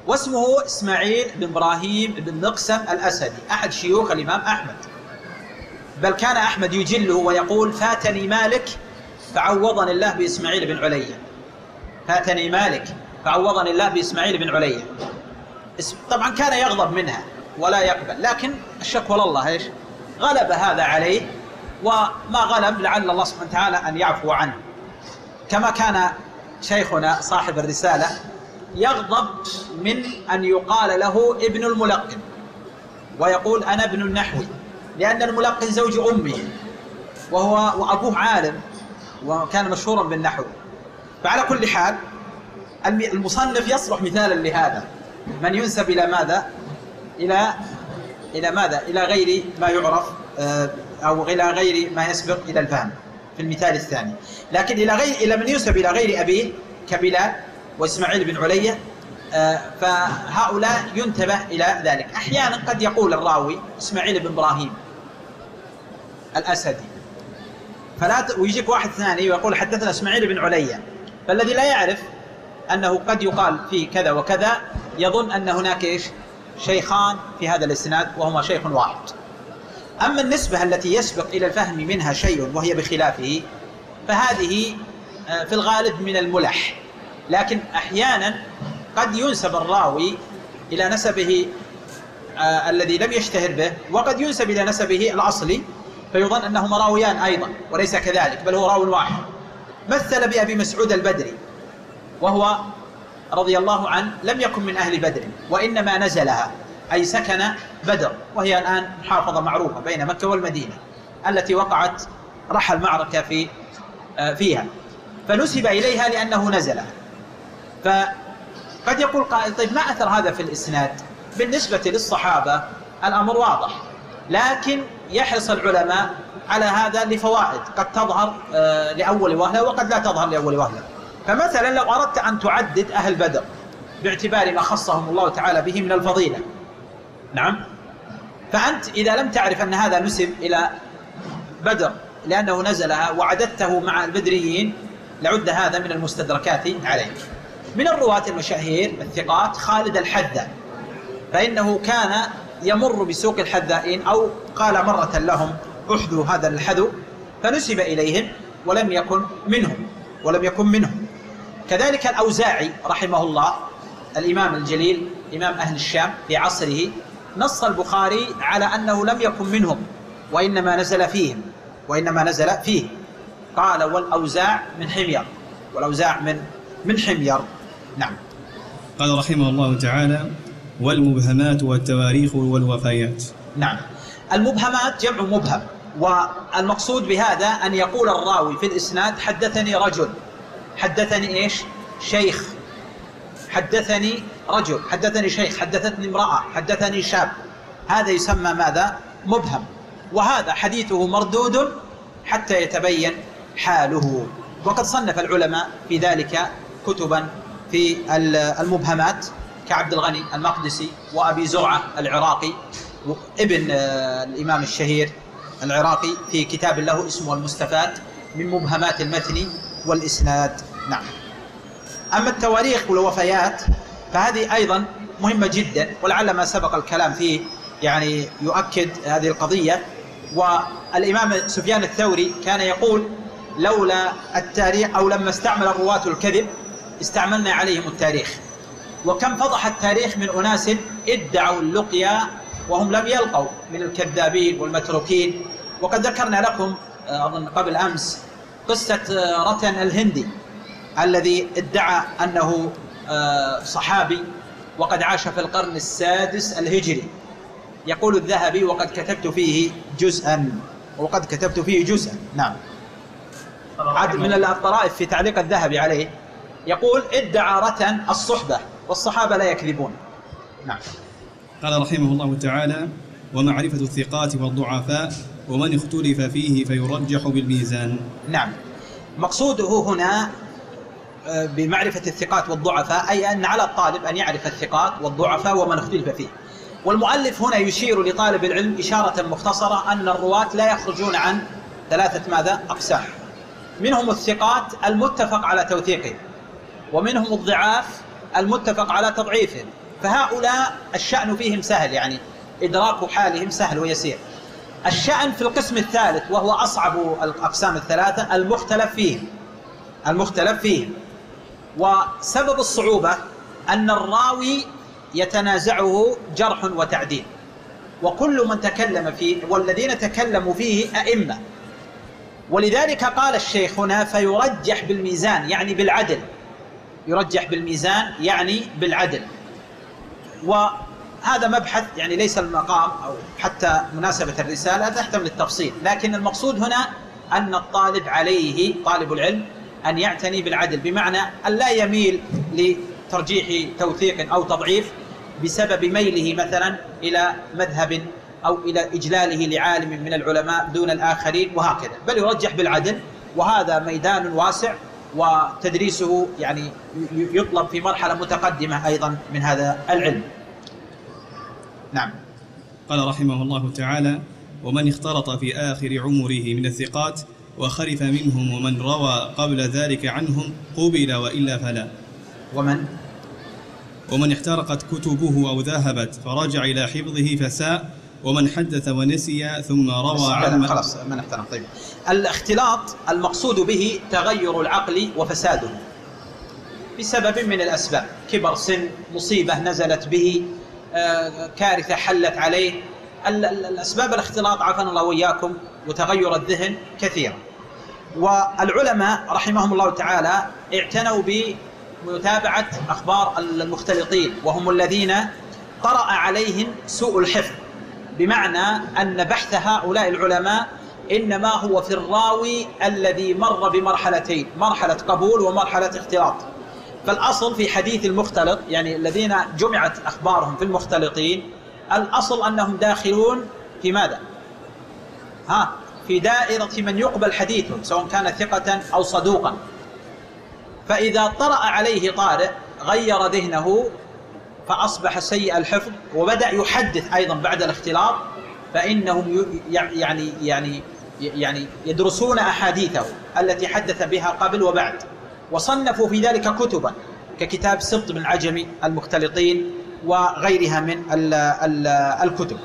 واسمه إسماعيل بن إبراهيم بن مقسم الأسدي، أحد شيوخ الإمام أحمد، بل كان أحمد يجله ويقول: فاتني مالك فعوضني الله بإسماعيل بن علية. فاتني مالك فعوضني الله بإسماعيل بن علية. طبعا كان يغضب منها ولا يقبل، لكن الشكوى لله إيش غلب هذا عليه، وما غلب لعل الله سبحانه وتعالى أن يعفو عنه. كما كان شيخنا صاحب الرسالة يغضب من أن يقال له ابن الملقن، ويقول: أنا ابن النحوي، لأن الملقن زوج أمه وأبوه عالم وكان مشهورا بالنحو. فعلى كل حال المصنف يصلح مثالا لهذا، من ينسب إلى ماذا؟ إلى ماذا؟ إلى غير ما يعرف أو إلى غير ما يسبق إلى الفهم في المثال الثاني. لكن إلى من ينسب إلى غير أبيه كبلال وإسماعيل بن علية، فهؤلاء ينتبه إلى ذلك. أحيانا قد يقول الراوي إسماعيل بن إبراهيم الأسدي، ويجيك واحد ثاني ويقول حدثنا إسماعيل بن علية، فالذي لا يعرف أنه قد يقال فيه كذا وكذا يظن أن هناك إيش شيخان في هذا الإسناد وهما شيخ واحد. أما النسبة التي يسبق إلى الفهم منها شيء وهي بخلافه فهذه في الغالب من الملح، لكن أحيانا قد ينسب الراوي إلى نسبه الذي لم يشتهر به، وقد ينسب إلى نسبه الأصلي فيظن أنهما راويان أيضا، وليس كذلك، بل هو راو واحد. مثل بأبي مسعود البدري، وهو رضي الله عنه لم يكن من أهل بدر وإنما نزلها، أي سكن بدر، وهي الآن محافظة معروفة بين مكة والمدينة التي وقعت رحى المعركة فيها، فنسب إليها لأنه نزلها. فقد يقول قائل: طيب ما أثر هذا في الإسناد؟ بالنسبة للصحابة الأمر واضح، لكن يحرص العلماء على هذا لفوائد قد تظهر لأول وهلة وقد لا تظهر لأول وهلة. فمثلا لو أردت أن تعدد أهل بدر باعتبار ما خصهم الله تعالى به من الفضيلة، نعم، فأنت إذا لم تعرف أن هذا نسب إلى بدر لأنه نزلها وعددته مع البدريين لعد هذا من المستدركات عليك. من الرواة المشاهير الثقات خالد الحذاء، فإنه كان يمر بسوق الحذائين أو قال مرة لهم: احذوا هذا الحذو، فنسب إليهم ولم يكن منهم. كذلك الأوزاعي رحمه الله الإمام الجليل إمام أهل الشام في عصره، نص البخاري على أنه لم يكن منهم وإنما نزل فيه، قال: والأوزاع من حمير، والأوزاع من حمير. نعم. قال رحمه الله تعالى: والمبهمات والتواريخ والوفيات. نعم، المبهمات جمع مبهم، والمقصود بهذا أن يقول الراوي في الإسناد: حدثني رجل، حدثني إيش شيخ، حدثني رجل، حدثني شيخ، حدثتني امرأة، حدثني شاب. هذا يسمى ماذا؟ مبهم، وهذا حديثه مردود حتى يتبين حاله. وقد صنف العلماء في ذلك كتبا في المبهمات كعبد الغني المقدسي وأبي زرعة العراقي ابن الإمام الشهير العراقي في كتاب له اسمه المستفاد من مبهمات المتن والإسناد. نعم. أما التواريخ والوفيات فهذه أيضا مهمة جدا، ولعل ما سبق الكلام فيه يعني يؤكد هذه القضية. والإمام سفيان الثوري كان يقول: لولا التاريخ أو لما استعمل الرواة الكذب استعملنا عليهم التاريخ. وكم فضح التاريخ من أناس ادعوا اللقيا وهم لم يلقوا من الكذابين والمتروكين. وقد ذكرنا لكم أظن قبل أمس قصة رتن الهندي الذي ادعى أنه صحابي وقد عاش في القرن السادس الهجري. يقول الذهبي: وقد كتبت فيه جزءا. نعم. عد من الطرائف في تعليق الذهبي عليه يقول: ادعى رتن الصحبة والصحابة لا يكذبون. نعم. قال رحمه الله تعالى: ومعرفة الثقات والضعفاء ومن اختلف فيه فيرجح بالميزان. نعم. مقصوده هنا بمعرفة الثقات والضعفاء أي أن على الطالب أن يعرف الثقات والضعفاء ومن اختلف فيه. والمؤلف هنا يشير لطالب العلم إشارة مختصرة أن الرواة لا يخرجون عن ثلاثة أقسام: منهم الثقات المتفق على توثيقهم، ومنهم الضعاف المتفق على تضعيفهم، فهؤلاء الشأن فيهم سهل، يعني إدراك حالهم سهل ويسير. الشأن في القسم الثالث وهو أصعب الأقسام الثلاثة المختلف فيهم. وسبب الصعوبة أن الراوي يتنازعه جرح وتعديل، وكل من تكلم فيه والذين تكلموا فيه أئمة، ولذلك قال الشيخ هنا فيرجح بالميزان يعني بالعدل، يرجح بالميزان يعني بالعدل. وهذا مبحث يعني ليس المقام أو حتى مناسبة الرسالة تحتمل التفصيل، لكن المقصود هنا أن الطالب عليه، طالب العلم، أن يعتني بالعدل، بمعنى أن لا يميل لترجيح توثيق أو تضعيف بسبب ميله مثلا إلى مذهب أو إلى إجلاله لعالم من العلماء دون الآخرين وهكذا، بل يرجح بالعدل. وهذا ميدان واسع وتدريسه يعني يطلب في مرحلة متقدمة أيضا من هذا العلم. نعم. قال رحمه الله تعالى: ومن اختلط في آخر عمره من الثقات وخرف منهم ومن روى قبل ذلك عنهم قبل وإلا فلا. ومن احترقت كتبه أو ذهبت فرجع إلى حفظه فساء، ومن حدث ونسي ثم روى عن خلاص من احترق. طيب، الاختلاط المقصود به تغير العقل وفساده بسبب من الأسباب، كبر سن، مصيبة نزلت به، كارثة حلت عليه. الأسباب الاختلاط عافانا الله وإياكم وتغير الذهن كثيرا. والعلماء رحمهم الله تعالى اعتنوا بمتابعة أخبار المختلطين، وهم الذين طرأ عليهم سوء الحفظ، بمعنى أن بحث هؤلاء العلماء إنما هو في الراوي الذي مر بمرحلتين، مرحلة قبول ومرحلة اختلاط. فالأصل في حديث المختلط، يعني الذين جمعت أخبارهم في المختلطين، الأصل أنهم داخلون في ماذا؟ في دائرة من يقبل حديثه سواء كان ثقة أو صدوقا. فإذا طرأ عليه طارئ غير ذهنه فأصبح سيء الحفظ وبدأ يحدث أيضا بعد الاختلاط، فإنهم يعني يدرسون أحاديثه التي حدث بها قبل وبعد، وصنفوا في ذلك كتبا ككتاب سبط بن العجمي المختلطين وغيرها من الكتب.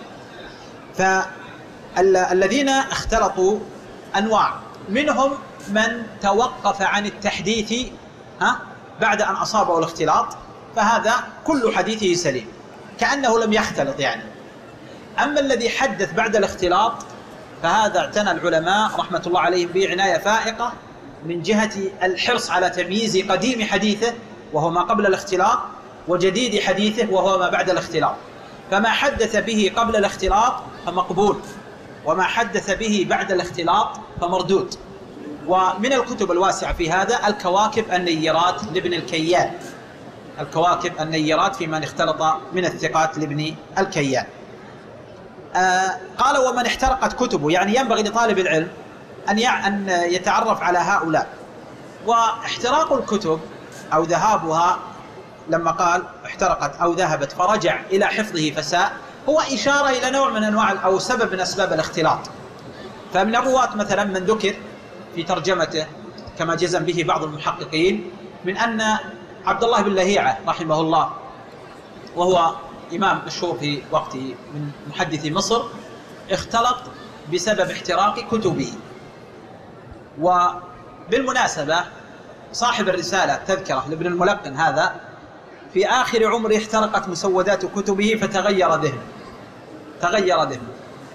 فالذين اختلطوا أنواع، منهم من توقف عن التحديث بعد أن أصابه الاختلاط، فهذا كل حديثه سليم كأنه لم يختلط يعني. أما الذي حدث بعد الاختلاط فهذا اعتنى العلماء رحمة الله عليهم به عناية فائقة من جهة الحرص على تمييز قديم حديثه وهو ما قبل الاختلاط وجديد حديثه وهو ما بعد الاختلاط. فما حدث به قبل الاختلاط فمقبول، وما حدث به بعد الاختلاط فمردود. ومن الكتب الواسعة في هذا الكواكب النيرات لابن الكيان، الكواكب النيرات في من اختلط من الثقات لابن الكيان. قال ومن احترقت كتبه، يعني ينبغي لطالب العلم أن يتعرف على هؤلاء. واحتراق الكتب أو ذهابها، لما قال احترقت أو ذهبت فرجع إلى حفظه فساء، هو إشارة إلى نوع من أنواع أو سبب من أسباب الاختلاط. فمن الرواة مثلا من ذكر في ترجمته كما جزم به بعض المحققين من أن عبد الله بن لهيعة رحمه الله، وهو إمام مشهور في وقته من محدثي مصر، اختلط بسبب احتراق كتبه. وبالمناسبة صاحب الرسالة تذكرة لابن الملقن هذا في آخر عمره احترقت مسودات كتبه فتغير ذهنه، تغير ذهنه.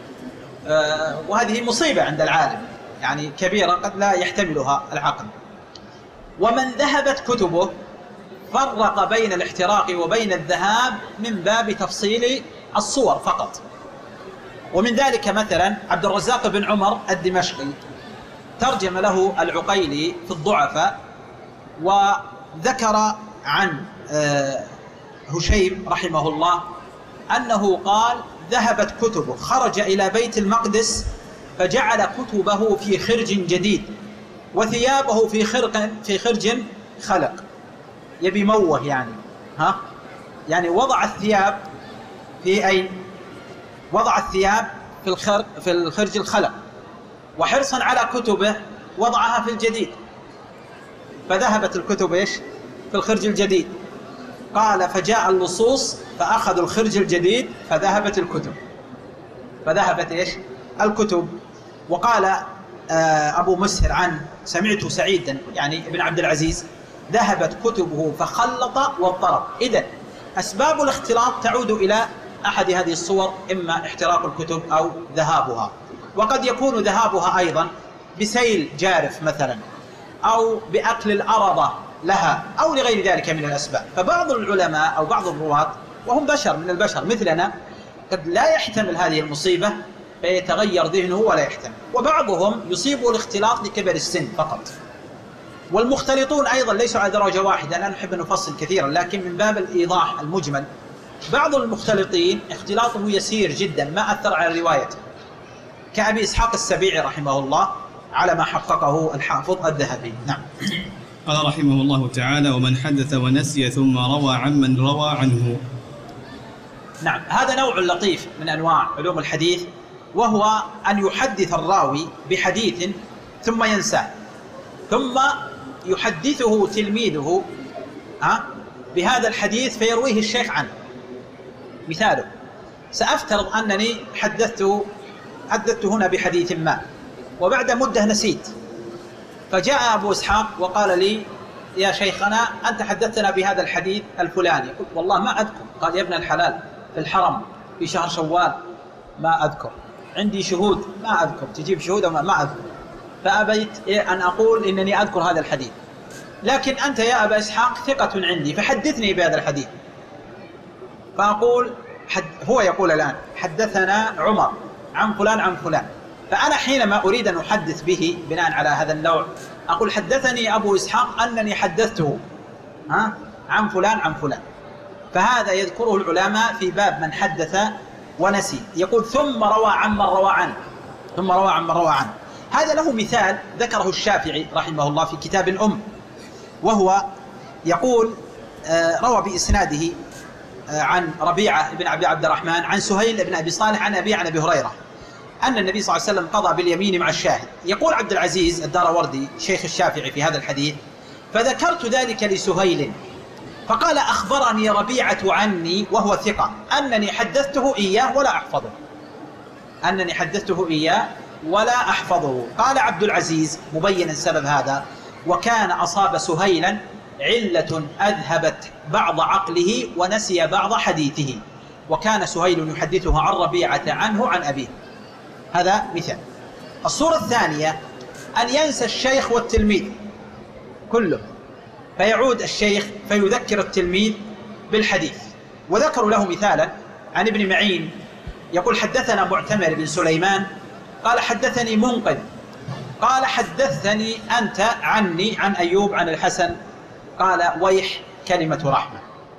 وهذه مصيبة عند العالم يعني كبيرة قد لا يحتملها العقل. ومن ذهبت كتبه فرق بين الاحتراق وبين الذهاب من باب تفصيل الصور فقط. ومن ذلك مثلا عبد الرزاق بن عمر الدمشقي ترجم له العقيلي في الضعفاء، وذكر عن هشيم رحمه الله أنه قال ذهبت كتبه، خرج إلى بيت المقدس فجعل كتبه في خرج جديد وثيابه في خرج خلق. يبي موه يعني وضع الثياب في أين؟ وضع الثياب في الخرج الخلق، وحرصا على كتبه وضعها في الجديد، فذهبت الكتب إيش؟ في الخرج الجديد. قال فجاء اللصوص فأخذوا الخرج الجديد فذهبت الكتب. فذهبت إيش؟ الكتب. وقال أبو مسهر عنه سمعت سعيدا يعني ابن عبد العزيز ذهبت كتبه فخلط واضطرب. إذن أسباب الاختلاط تعود إلى أحد هذه الصور، إما احتراق الكتب أو ذهابها، وقد يكون ذهابها أيضا بسيل جارف مثلا، أو بأكل الأرضة لها، أو لغير ذلك من الأسباب. فبعض العلماء أو بعض الرواة وهم بشر من البشر مثلنا قد لا يحتمل هذه المصيبة فيتغير ذهنه ولا يحتمل، وبعضهم يصيبه الاختلاط لكبر السن فقط. والمختلطون أيضا ليسوا على درجة واحدة، لا نحب أن نفصل كثيرا، لكن من باب الإيضاح المجمل بعض المختلطين اختلاطه يسير جدا ما أثر على روايته، كأبي إسحاق السبيعي رحمه الله على ما حققه الحافظ الذهبي. نعم. قال رحمه الله تعالى: ومن حدث ونسي ثم روى عمن روى عنه. نعم، هذا نوع لطيف من أنواع علوم الحديث، وهو أن يحدث الراوي بحديث ثم ينساه، ثم يحدثه تلميذه بهذا الحديث فيرويه الشيخ عنه. مثاله: سأفترض أنني حدثت هنا بحديث ما، وبعد مدة نسيت، فجاء أبو إسحاق وقال لي: يا شيخنا أنت حدثتنا بهذا الحديث الفلاني. قلت: والله ما أذكر. قال: يا ابن الحلال، في الحرم في شهر شوال ما أذكر، عندي شهود ما أذكر، تجيب شهود ما أذكر. فأبيت أن أقول إنني أذكر هذا الحديث، لكن أنت يا أبا إسحاق ثقة عندي فحدثني بهذا الحديث. فأقول هو يقول الآن: حدثنا عمر عن فلان عن فلان. فأنا حينما أريد أن أحدث به بناء على هذا النوع أقول: حدثني أبو إسحاق أنني حدثته عن فلان عن فلان. فهذا يذكره العلماء في باب من حدث ونسي، يقول: ثم روى عمن روى عنه، ثم روى عمن روى عنه. هذا له مثال ذكره الشافعي رحمه الله في كتاب الأم، وهو يقول روى بإسناده عن ربيعة بن عبد الرحمن عن سهيل بن أبي صالح عن أبي هريرة أن النبي صلى الله عليه وسلم قضى باليمين مع الشاهد. يقول عبد العزيز الداروردي شيخ الشافعي في هذا الحديث: فذكرت ذلك لسهيل فقال: أخبرني ربيعة عني وهو ثقة أنني حدثته إياه ولا أحفظه. قال عبد العزيز مبينا سبب هذا: وكان أصاب سهيلا علة أذهبت بعض عقله ونسي بعض حديثه، وكان سهيل يحدثه عن ربيعة عنه عن أبيه. هذا مثال. الصورة الثانية أن ينسى الشيخ والتلميذ كله، فيعود الشيخ فيذكر التلميذ بالحديث. وذكروا له مثالا عن ابن معين يقول: حدثنا معتمر بن سليمان قال: حدثني منقذ قال: حدثني أنت عني عن أيوب عن الحسن قال: ويح كلمة رحمة.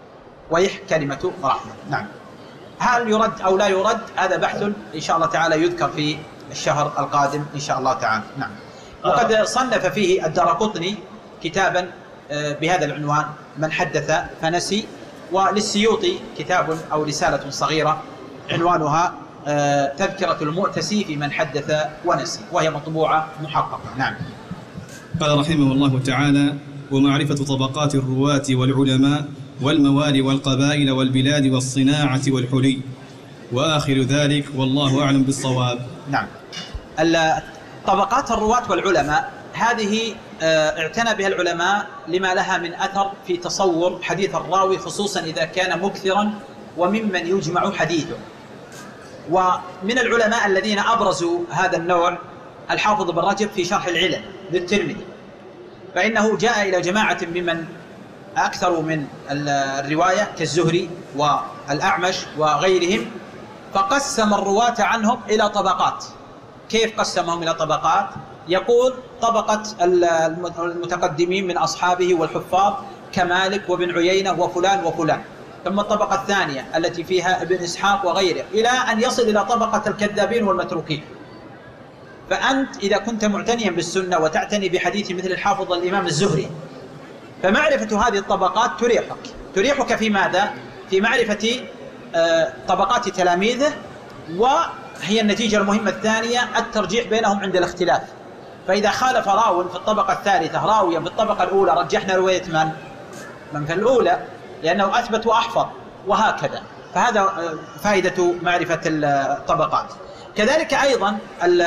نعم. هل يرد أو لا يرد؟ هذا بحث إن شاء الله تعالى يذكر في الشهر القادم إن شاء الله تعالى. نعم. وقد صنف فيه الدارقطني كتابا بهذا العنوان: من حدث فنسي. وللسيوطي كتاب أو رسالة صغيرة عنوانها تذكرة المؤتسي في من حدث ونسي، وهي مطبوعة محققة. نعم. قال رحمه الله تعالى: ومعرفة طبقات الرواة والعلماء والموالي والقبائل والبلاد والصناعة والحلي، وآخر ذلك والله أعلم بالصواب. نعم. طبقات الرواة والعلماء هذه اعتنى بها العلماء لما لها من أثر في تصور حديث الراوي، خصوصا إذا كان مكثرا وممن يجمع حديثه. ومن العلماء الذين أبرزوا هذا النوع الحافظ بن رجب في شرح العلل للترمذي، فإنه جاء إلى جماعة ممن أكثروا من الرواية كالزهري والأعمش وغيرهم، فقسم الرواة عنهم إلى طبقات. كيف قسمهم إلى طبقات؟ يقول: طبقة المتقدمين من أصحابه والحفاظ كمالك وابن عيينة وفلان وفلان، ثم الطبقة الثانية التي فيها ابن إسحاق وغيره، إلى أن يصل إلى طبقة الكذابين والمتروكين. فأنت إذا كنت معتنيا بالسنة وتعتني بحديث مثل الحافظ الإمام الزهري، فمعرفة هذه الطبقات تريحك في ماذا؟ في معرفة طبقات تلاميذه، وهي النتيجة المهمة الثانية الترجيح بينهم عند الاختلاف. فإذا خالف راو في الطبقة الثالثة راويا في الطبقة الأولى، رجحنا رواية من في الأولى، لأنه أثبت وأحفظ وهكذا. فهذا فائدة معرفة الطبقات. كذلك أيضا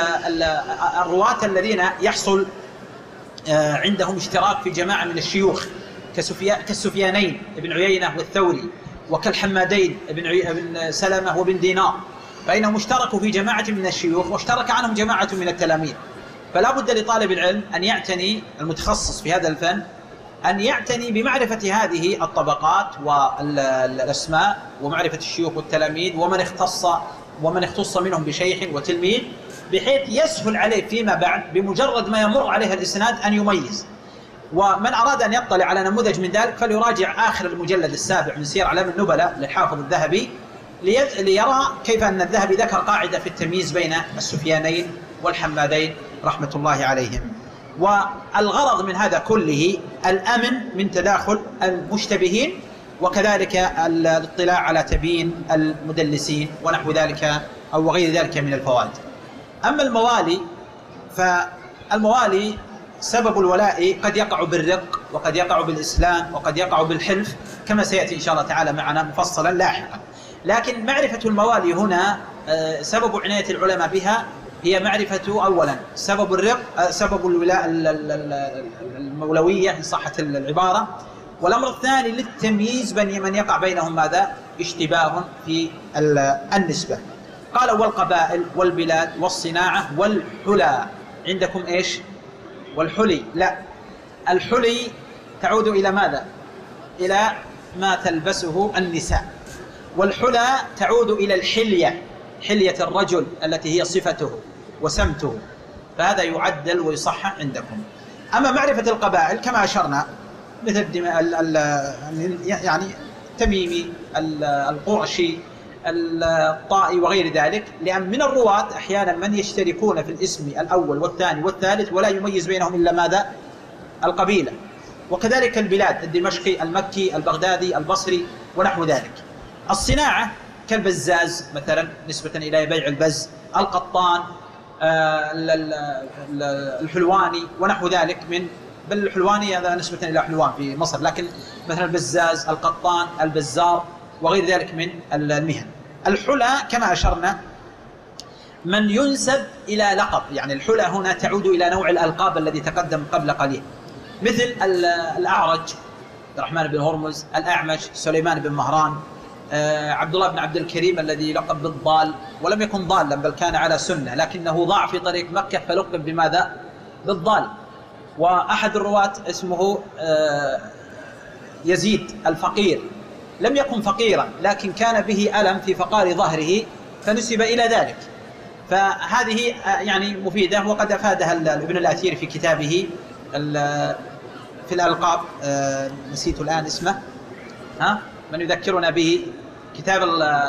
الرواة الذين يحصل عندهم اشتراك في جماعة من الشيوخ كالسفيانين ابن عيينة والثوري، وكالحمادين ابن سلمة وابن دينار، فإنهم اشتركوا في جماعة من الشيوخ واشترك عنهم جماعة من التلاميذ. فلا بد لطالب العلم أن يعتني، المتخصص في هذا الفن، أن يعتني بمعرفة هذه الطبقات والأسماء ومعرفة الشيوخ والتلاميذ ومن اختص منهم بشيخ وتلميذ، بحيث يسهل عليه فيما بعد بمجرد ما يمر عليه الإسناد أن يميز. ومن أراد أن يطلع على نموذج من ذلك فليراجع آخر المجلد السابع من سير أعلام النبلاء للحافظ الذهبي ليرى كيف أن الذهبي ذكر قاعدة في التمييز بين السفيانين والحمادين رحمة الله عليهم. والغرض من هذا كله الأمن من تداخل المشتبهين، وكذلك الاطلاع على تبيين المدلسين ونحو ذلك أو غير ذلك من الفوائد. أما الموالي، فالموالي سبب الولاء قد يقع بالرق وقد يقع بالإسلام وقد يقع بالحلف، كما سيأتي إن شاء الله تعالى معنا مفصلا لاحقا. لكن معرفة الموالي هنا سبب عناية العلماء بها هي معرفة أولا سبب الرق، سبب الولاء المولوية إن صحت العبارة، والأمر الثاني للتمييز بين من يقع بينهم ماذا؟ اشتباه في النسبة. قال والقبائل والبلاد والصناعة والحلى. عندكم إيش؟ والحلي؟ لا، الحلي تعود إلى ماذا؟ إلى ما تلبسه النساء. والحلى تعود إلى الحلية، حلية الرجل التي هي صفته وسمته، فهذا يعدل ويصحح عندكم. أما معرفة القبائل كما أشرنا مثل يعني تميمي، القرشي، الطائي وغير ذلك، لأن من الرواة أحيانا من يشتركون في الاسم الأول والثاني والثالث ولا يميز بينهم إلا ماذا؟ القبيلة. وكذلك البلاد، الدمشقي، المكي، البغدادي، البصري ونحو ذلك. الصناعة كالبزاز مثلا نسبة إلى بيع البز، القطان، الحلواني ونحو ذلك بل الحلواني هذا نسبة إلى حلوان في مصر، لكن مثلا البزاز، القطان، البزار وغير ذلك من المهن. الحلى كما أشرنا من ينسب إلى لقب، يعني الحلى هنا تعود إلى نوع الألقاب الذي تقدم قبل قليل، مثل الأعرج عبد الرحمن بن هرمز، الأعمش سليمان بن مهران، عبد الله بن عبد الكريم الذي لقب بالضال، ولم يكن ضالا بل كان على سنة، لكنه ضاع في طريق مكة فلقب بماذا؟ بالضال. وأحد الرواة اسمه يزيد الفقير، لم يكن فقيرا لكن كان به ألم في فقار ظهره فنسب إلى ذلك. فهذه يعني مفيدة، وقد أفادها ابن الأثير في كتابه في الألقاب، نسيت الآن اسمه، من يذكرنا به؟ كتاب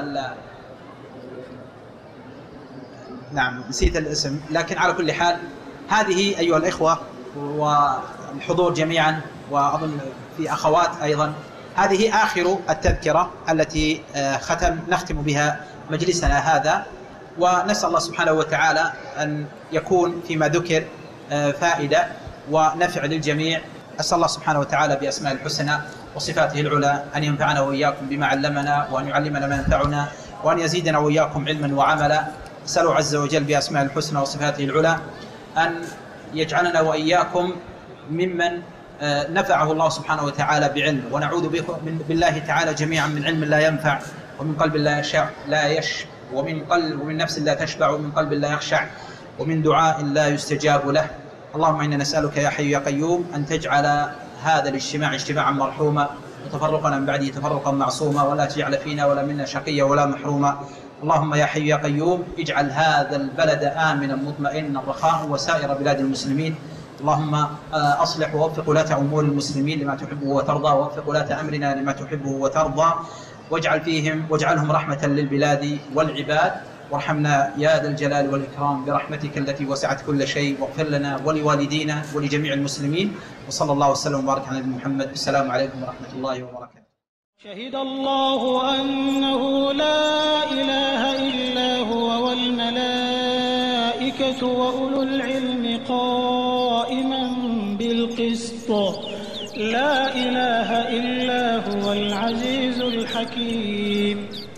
نعم نسيت الاسم، لكن على كل حال هذه أيها الإخوة والحضور جميعا، وأظن في أخوات أيضا، هذه آخر التذكرة التي نختم بها مجلسنا هذا، ونسأل الله سبحانه وتعالى أن يكون فيما ذكر فائدة ونفع للجميع. أسأل الله سبحانه وتعالى بأسماء الحسنى وصفاته العلى أن ينفعنا وإياكم بما علمنا، وأن يعلمنا ما ينفعنا، وأن يزيدنا وإياكم علما وعملا. أسأله عز وجل بأسماء الحسنى وصفاته العلى أن يجعلنا وإياكم ممن نفعه الله سبحانه وتعالى بعلم، ونعوذ بالله تعالى جميعا من علم لا ينفع، ومن قلب لا يشبع، ومن نفس لا تشبع، ومن قلب لا يخشع، ومن دعاء لا يستجاب له. اللهم إنا نسألك يا حي يا قيوم أن تجعل هذا الاجتماع اجتماعا مرحوما، وتفرقنا من بعده تفرقا معصوما، ولا تجعل فينا ولا منا شقيا ولا محروما. اللهم يا حي يا قيوم اجعل هذا البلد آمنا مطمئنا رخاء وسائر بلاد المسلمين. اللهم أصلح ووفق ولاة أمور المسلمين لما تحبه وترضى، ووفق ولاة أمرنا لما تحبه وترضى، واجعلهم رحمة للبلاد والعباد، وارحمنا يا ذا الجلال والإكرام برحمتك التي وسعت كل شيء، واغفر لنا ولوالدينا ولجميع المسلمين، وصلى الله وسلم وبارك على نبينا محمد. السلام عليكم ورحمة الله وبركاته. شهد الله أنه لا إله إلا هو والملائكة وأولو العلم قائما بالقسط، لا إله إلا هو وهو العزيز الحكيم.